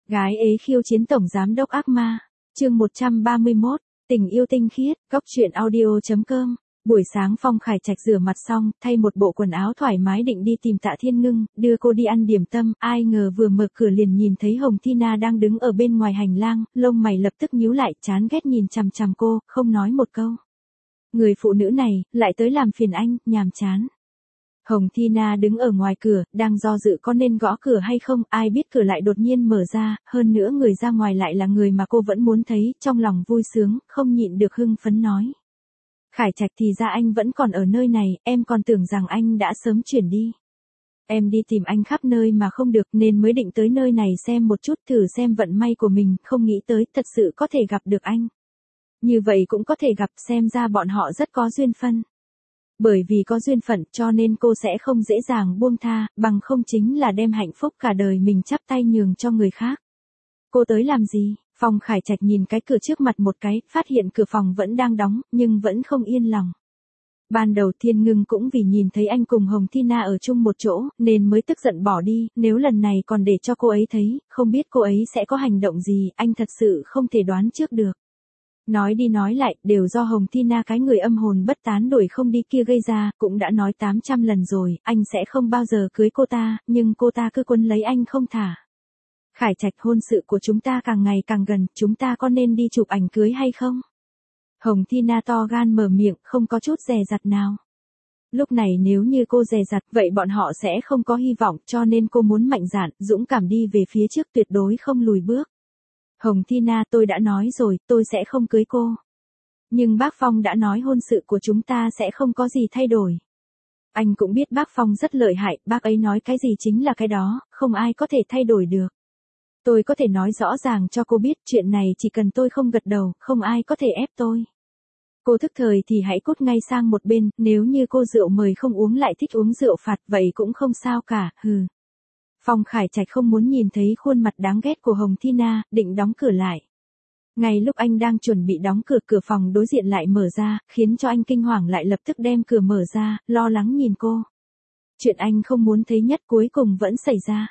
Gái ế khiêu chiến tổng giám đốc ác ma. Chương 131, tình yêu tinh khiết, góc truyện audio.com. Buổi sáng Phong Khải Trạch rửa mặt xong, thay một bộ quần áo thoải mái định đi tìm Tạ Thiên Ngưng, đưa cô đi ăn điểm tâm, ai ngờ vừa mở cửa liền nhìn thấy Hồng Thi Na đang đứng ở bên ngoài hành lang, lông mày lập tức nhíu lại, chán ghét nhìn chằm chằm cô, không nói một câu. Người phụ nữ này, lại tới làm phiền anh, nhàm chán. Hồng Thi Na đứng ở ngoài cửa, đang do dự có nên gõ cửa hay không, ai biết cửa lại đột nhiên mở ra, hơn nữa người ra ngoài lại là người mà cô vẫn muốn thấy, trong lòng vui sướng, không nhịn được hưng phấn nói. Khải Trạch, thì ra anh vẫn còn ở nơi này, em còn tưởng rằng anh đã sớm chuyển đi. Em đi tìm anh khắp nơi mà không được nên mới định tới nơi này xem một chút, thử xem vận may của mình, không nghĩ tới thật sự có thể gặp được anh. Như vậy cũng có thể gặp, xem ra bọn họ rất có duyên phận. Bởi vì có duyên phận cho nên cô sẽ không dễ dàng buông tha, bằng không chính là đem hạnh phúc cả đời mình chắp tay nhường cho người khác. Cô tới làm gì? Phong Khải Trạch nhìn cái cửa trước mặt một cái, phát hiện cửa phòng vẫn đang đóng, nhưng vẫn không yên lòng. Ban đầu Thiên Ngưng cũng vì nhìn thấy anh cùng Hồng Thi Na ở chung một chỗ, nên mới tức giận bỏ đi, nếu lần này còn để cho cô ấy thấy, không biết cô ấy sẽ có hành động gì, anh thật sự không thể đoán trước được. Nói đi nói lại, đều do Hồng Thi Na cái người âm hồn bất tán đuổi không đi kia gây ra, cũng đã nói 800 lần rồi, anh sẽ không bao giờ cưới cô ta, nhưng cô ta cứ quấn lấy anh không thả. Khải Trạch, hôn sự của chúng ta càng ngày càng gần, chúng ta có nên đi chụp ảnh cưới hay không? Hồng Thi Na to gan mở miệng, không có chút dè dặt nào. Lúc này nếu như cô dè dặt, vậy bọn họ sẽ không có hy vọng, cho nên cô muốn mạnh dạn, dũng cảm đi về phía trước, tuyệt đối không lùi bước. Hồng Thi Na, tôi đã nói rồi, tôi sẽ không cưới cô. Nhưng bác Phong đã nói hôn sự của chúng ta sẽ không có gì thay đổi. Anh cũng biết bác Phong rất lợi hại, bác ấy nói cái gì chính là cái đó, không ai có thể thay đổi được. Tôi có thể nói rõ ràng cho cô biết, chuyện này chỉ cần tôi không gật đầu, không ai có thể ép tôi. Cô thức thời thì hãy cút ngay sang một bên, nếu như cô rượu mời không uống lại thích uống rượu phạt, vậy cũng không sao cả, hừ. Phong Khải Trạch không muốn nhìn thấy khuôn mặt đáng ghét của Hồng Thi Na, định đóng cửa lại. Ngay lúc anh đang chuẩn bị đóng cửa, cửa phòng đối diện lại mở ra, khiến cho anh kinh hoàng, lại lập tức đem cửa mở ra, lo lắng nhìn cô. Chuyện anh không muốn thấy nhất cuối cùng vẫn xảy ra.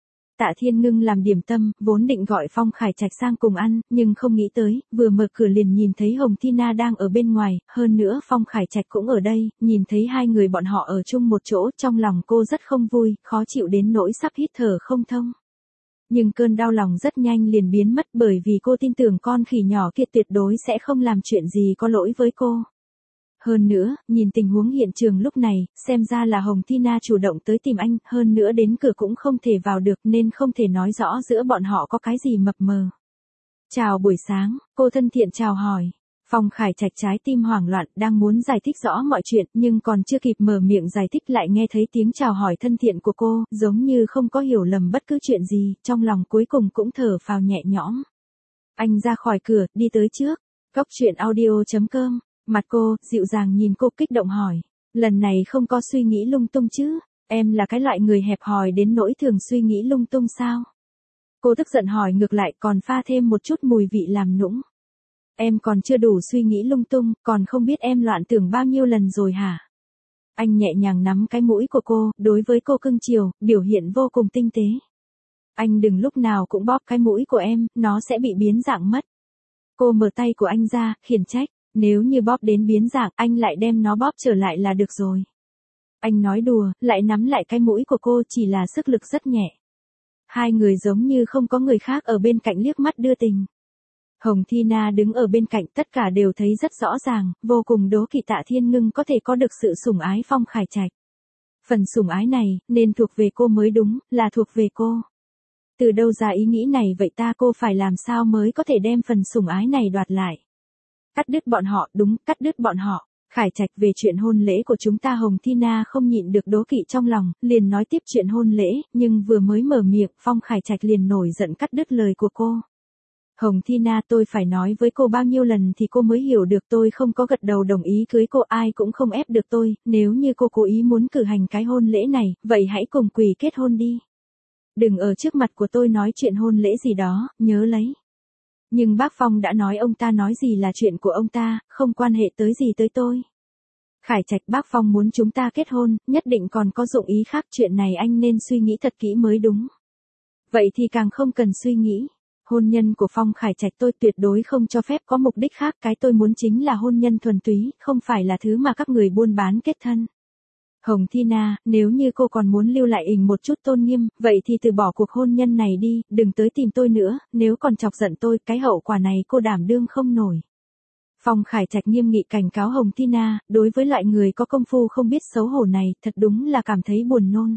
Tạ Thiên Ngưng làm điểm tâm, vốn định gọi Phong Khải Trạch sang cùng ăn, nhưng không nghĩ tới, vừa mở cửa liền nhìn thấy Hồng Thi Na đang ở bên ngoài, hơn nữa Phong Khải Trạch cũng ở đây, nhìn thấy hai người bọn họ ở chung một chỗ, trong lòng cô rất không vui, khó chịu đến nỗi sắp hít thở không thông. Nhưng cơn đau lòng rất nhanh liền biến mất, bởi vì cô tin tưởng con khỉ nhỏ kia tuyệt đối sẽ không làm chuyện gì có lỗi với cô. Hơn nữa, nhìn tình huống hiện trường lúc này, xem ra là Hồng Thi Na chủ động tới tìm anh, hơn nữa đến cửa cũng không thể vào được nên không thể nói rõ giữa bọn họ có cái gì mập mờ. Chào buổi sáng, cô thân thiện chào hỏi. Phong Khải Trạch trái tim hoảng loạn, đang muốn giải thích rõ mọi chuyện, nhưng còn chưa kịp mở miệng giải thích lại nghe thấy tiếng chào hỏi thân thiện của cô, giống như không có hiểu lầm bất cứ chuyện gì, trong lòng cuối cùng cũng thở phào nhẹ nhõm. Anh ra khỏi cửa, đi tới trước. Góc truyện audio.com. Mặt cô, dịu dàng nhìn cô, kích động hỏi. Lần này không có suy nghĩ lung tung chứ? Em là cái loại người hẹp hòi đến nỗi thường suy nghĩ lung tung sao? Cô tức giận hỏi ngược lại, còn pha thêm một chút mùi vị làm nũng. Em còn chưa đủ suy nghĩ lung tung, còn không biết em loạn tưởng bao nhiêu lần rồi hả? Anh nhẹ nhàng nắm cái mũi của cô, đối với cô cưng chiều, biểu hiện vô cùng tinh tế. Anh đừng lúc nào cũng bóp cái mũi của em, nó sẽ bị biến dạng mất. Cô mở tay của anh ra, khiển trách. Nếu như bóp đến biến dạng, anh lại đem nó bóp trở lại là được rồi. Anh nói đùa, lại nắm lại cái mũi của cô, chỉ là sức lực rất nhẹ. Hai người giống như không có người khác ở bên cạnh liếc mắt đưa tình. Hồng Thi Na đứng ở bên cạnh, tất cả đều thấy rất rõ ràng, vô cùng đố kỵ Tạ Thiên Ngưng có thể có được sự sủng ái Phong Khải Trạch. Phần sủng ái này, nên thuộc về cô mới đúng, là thuộc về cô. Từ đâu ra ý nghĩ này vậy ta, cô phải làm sao mới có thể đem phần sủng ái này đoạt lại? Cắt đứt bọn họ, đúng, cắt đứt bọn họ. Khải Trạch, về chuyện hôn lễ của chúng ta. Hồng Thi Na không nhịn được đố kỵ trong lòng, liền nói tiếp chuyện hôn lễ, nhưng vừa mới mở miệng, Phong Khải Trạch liền nổi giận cắt đứt lời của cô. Hồng Thi Na, tôi phải nói với cô bao nhiêu lần thì cô mới hiểu được, tôi không có gật đầu đồng ý cưới cô, ai cũng không ép được tôi, nếu như cô cố ý muốn cử hành cái hôn lễ này, vậy hãy cùng quỳ kết hôn đi. Đừng ở trước mặt của tôi nói chuyện hôn lễ gì đó, nhớ lấy. Nhưng bác Phong đã nói, ông ta nói gì là chuyện của ông ta, không quan hệ tới gì tới tôi. Khải Trạch, bác Phong muốn chúng ta kết hôn, nhất định còn có dụng ý khác, chuyện này anh nên suy nghĩ thật kỹ mới đúng. Vậy thì càng không cần suy nghĩ. Hôn nhân của Phong Khải Trạch tôi tuyệt đối không cho phép có mục đích khác, cái tôi muốn chính là hôn nhân thuần túy, không phải là thứ mà các người buôn bán kết thân. Hồng Thi Na, nếu như cô còn muốn lưu lại một chút tôn nghiêm, vậy thì từ bỏ cuộc hôn nhân này đi, đừng tới tìm tôi nữa, nếu còn chọc giận tôi, cái hậu quả này cô đảm đương không nổi. Phong Khải Trạch nghiêm nghị cảnh cáo Hồng Thi Na, đối với loại người có công phu không biết xấu hổ này, thật đúng là cảm thấy buồn nôn.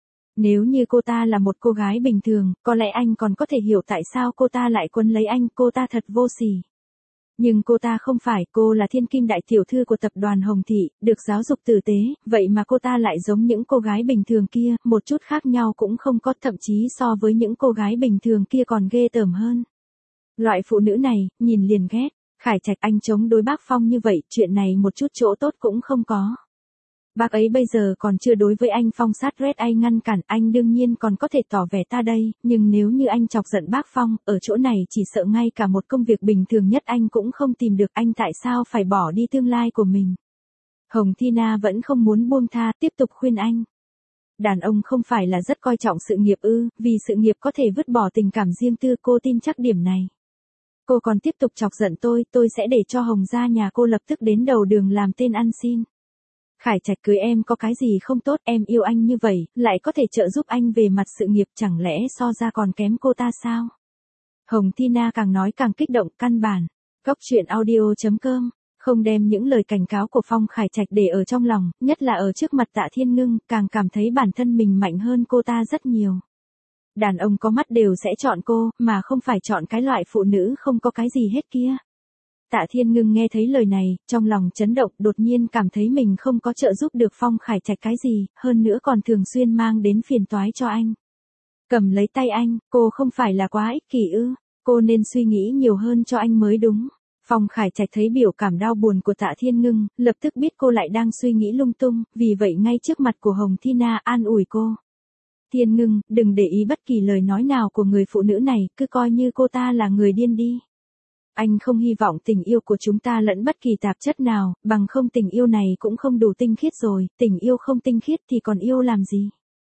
Nếu như cô ta là một cô gái bình thường, có lẽ anh còn có thể hiểu tại sao cô ta lại quấn lấy anh, cô ta thật vô sỉ. Nhưng cô ta không phải, cô là thiên kim đại tiểu thư của tập đoàn Hồng Thị, được giáo dục tử tế, vậy mà cô ta lại giống những cô gái bình thường kia, một chút khác nhau cũng không có, thậm chí so với những cô gái bình thường kia còn ghê tởm hơn. Loại phụ nữ này, nhìn liền ghét. Khải Trạch, anh chống đối bác Phong như vậy, chuyện này một chút chỗ tốt cũng không có. Bác ấy bây giờ còn chưa đối với anh Phong sát rét anh ngăn cản, anh đương nhiên còn có thể tỏ vẻ ta đây, nhưng nếu như anh chọc giận bác Phong, ở chỗ này chỉ sợ ngay cả một công việc bình thường nhất anh cũng không tìm được, anh tại sao phải bỏ đi tương lai của mình. Hồng Thi Na vẫn không muốn buông tha, tiếp tục khuyên anh. Đàn ông không phải là rất coi trọng sự nghiệp ư, vì sự nghiệp có thể vứt bỏ tình cảm riêng tư, cô tin chắc điểm này. Cô còn tiếp tục chọc giận tôi sẽ để cho Hồng gia nhà cô lập tức đến đầu đường làm tên ăn xin. Khải Trạch, cưới em có cái gì không tốt, em yêu anh như vậy, lại có thể trợ giúp anh về mặt sự nghiệp, chẳng lẽ so ra còn kém cô ta sao? Hồng Thi Na càng nói càng kích động, căn bản. Góc truyện audio.com, không đem những lời cảnh cáo của Phong Khải Trạch để ở trong lòng, nhất là ở trước mặt Tạ Thiên Ngưng, càng cảm thấy bản thân mình mạnh hơn cô ta rất nhiều. Đàn ông có mắt đều sẽ chọn cô, mà không phải chọn cái loại phụ nữ không có cái gì hết kia. Tạ Thiên Ngưng nghe thấy lời này, trong lòng chấn động, đột nhiên cảm thấy mình không có trợ giúp được Phong Khải Trạch cái gì, hơn nữa còn thường xuyên mang đến phiền toái cho anh. Cầm lấy tay anh, cô không phải là quá ích kỷ ư, cô nên suy nghĩ nhiều hơn cho anh mới đúng. Phong Khải Trạch thấy biểu cảm đau buồn của Tạ Thiên Ngưng, lập tức biết cô lại đang suy nghĩ lung tung, vì vậy ngay trước mặt của Hồng Thi Na an ủi cô. Thiên Ngưng, đừng để ý bất kỳ lời nói nào của người phụ nữ này, cứ coi như cô ta là người điên đi. Anh không hy vọng tình yêu của chúng ta lẫn bất kỳ tạp chất nào, bằng không tình yêu này cũng không đủ tinh khiết rồi, tình yêu không tinh khiết thì còn yêu làm gì.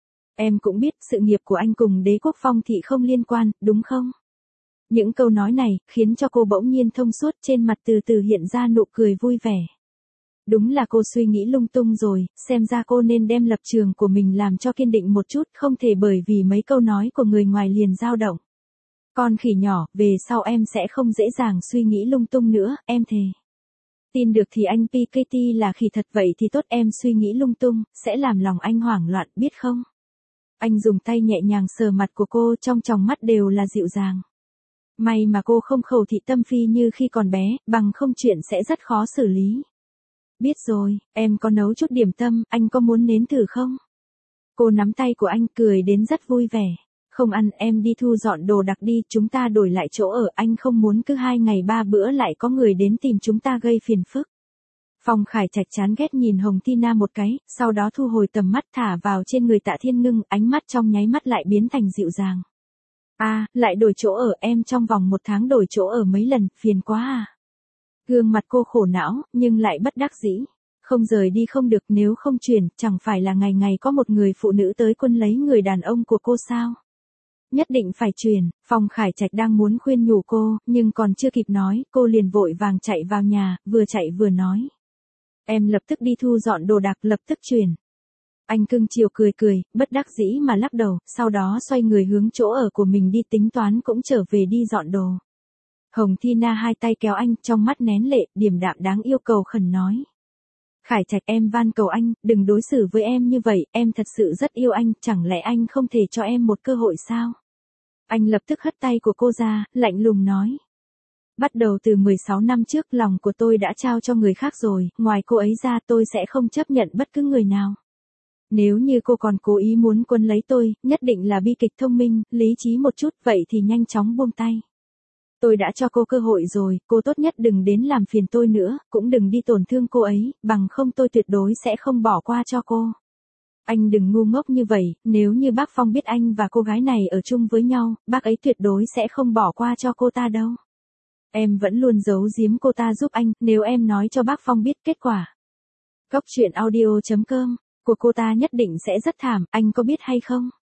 Em cũng biết sự nghiệp của anh cùng Đế quốc Phong Thị không liên quan, đúng không? Những câu nói này, khiến cho cô bỗng nhiên thông suốt, trên mặt từ từ hiện ra nụ cười vui vẻ. Đúng là cô suy nghĩ lung tung rồi, xem ra cô nên đem lập trường của mình làm cho kiên định một chút, không thể bởi vì mấy câu nói của người ngoài liền dao động. Con khỉ nhỏ, về sau em sẽ không dễ dàng suy nghĩ lung tung nữa, em thề. Tin được thì anh PKT là khỉ thật, vậy thì tốt, em suy nghĩ lung tung, sẽ làm lòng anh hoảng loạn, biết không? Anh dùng tay nhẹ nhàng sờ mặt của cô, trong tròng mắt đều là dịu dàng. May mà cô không khẩu thị tâm phi như khi còn bé, bằng không chuyện sẽ rất khó xử lý. Biết rồi, em có nấu chút điểm tâm, anh có muốn nếm thử không? Cô nắm tay của anh cười đến rất vui vẻ. Không ăn, em đi thu dọn đồ đạc đi, chúng ta đổi lại chỗ ở, anh không muốn cứ 2 ngày 3 bữa lại có người đến tìm chúng ta gây phiền phức. Phong Khải Trạch chán ghét nhìn Hồng Thi Na một cái, sau đó thu hồi tầm mắt thả vào trên người Tạ Thiên Ngưng, ánh mắt trong nháy mắt lại biến thành dịu dàng. Lại đổi chỗ ở, em trong vòng 1 tháng đổi chỗ ở mấy lần, phiền quá à. Gương mặt cô khổ não, nhưng lại bất đắc dĩ. Không rời đi không được, nếu không chuyển, chẳng phải là ngày ngày có một người phụ nữ tới quân lấy người đàn ông của cô sao? Nhất định phải chuyển. Phong Khải Trạch đang muốn khuyên nhủ cô, nhưng còn chưa kịp nói, cô liền vội vàng chạy vào nhà, vừa chạy vừa nói. Em lập tức đi thu dọn đồ đạc, lập tức chuyển. Anh cưng chiều cười cười, bất đắc dĩ mà lắc đầu, sau đó xoay người hướng chỗ ở của mình đi, tính toán cũng trở về đi dọn đồ. Hồng Thi Na hai tay kéo anh, trong mắt nén lệ, điềm đạm đáng yêu cầu khẩn nói. Khải Trạch, em van cầu anh, đừng đối xử với em như vậy, em thật sự rất yêu anh, chẳng lẽ anh không thể cho em một cơ hội sao? Anh lập tức hất tay của cô ra, lạnh lùng nói. Bắt đầu từ 16 năm trước, lòng của tôi đã trao cho người khác rồi, ngoài cô ấy ra tôi sẽ không chấp nhận bất cứ người nào. Nếu như cô còn cố ý muốn quân lấy tôi, nhất định là bi kịch, thông minh, lý trí một chút, vậy thì nhanh chóng buông tay. Tôi đã cho cô cơ hội rồi, cô tốt nhất đừng đến làm phiền tôi nữa, cũng đừng đi tổn thương cô ấy, bằng không tôi tuyệt đối sẽ không bỏ qua cho cô. Anh đừng ngu ngốc như vậy, nếu như bác Phong biết anh và cô gái này ở chung với nhau, bác ấy tuyệt đối sẽ không bỏ qua cho cô ta đâu. Em vẫn luôn giấu giếm cô ta giúp anh, nếu em nói cho bác Phong biết kết quả. Góc truyện audio.com, của cô ta nhất định sẽ rất thảm, anh có biết hay không?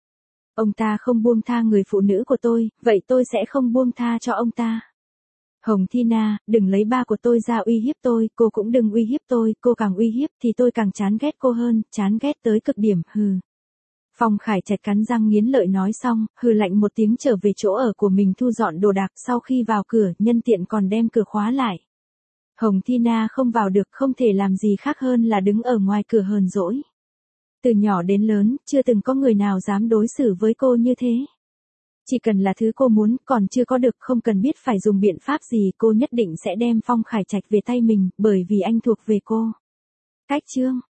Ông ta không buông tha người phụ nữ của tôi, vậy tôi sẽ không buông tha cho ông ta. Hồng Thi Na, đừng lấy ba của tôi ra uy hiếp tôi, cô cũng đừng uy hiếp tôi, cô càng uy hiếp thì tôi càng chán ghét cô hơn, chán ghét tới cực điểm, hừ. Phong Khải Trạch cắn răng nghiến lợi nói xong, hừ lạnh một tiếng trở về chỗ ở của mình thu dọn đồ đạc, sau khi vào cửa, nhân tiện còn đem cửa khóa lại. Hồng Thi Na không vào được, không thể làm gì khác hơn là đứng ở ngoài cửa hờn dỗi. Từ nhỏ đến lớn, chưa từng có người nào dám đối xử với cô như thế. Chỉ cần là thứ cô muốn, còn chưa có được, không cần biết phải dùng biện pháp gì, cô nhất định sẽ đem Phong Khải Trạch về tay mình, bởi vì anh thuộc về cô. Cách chương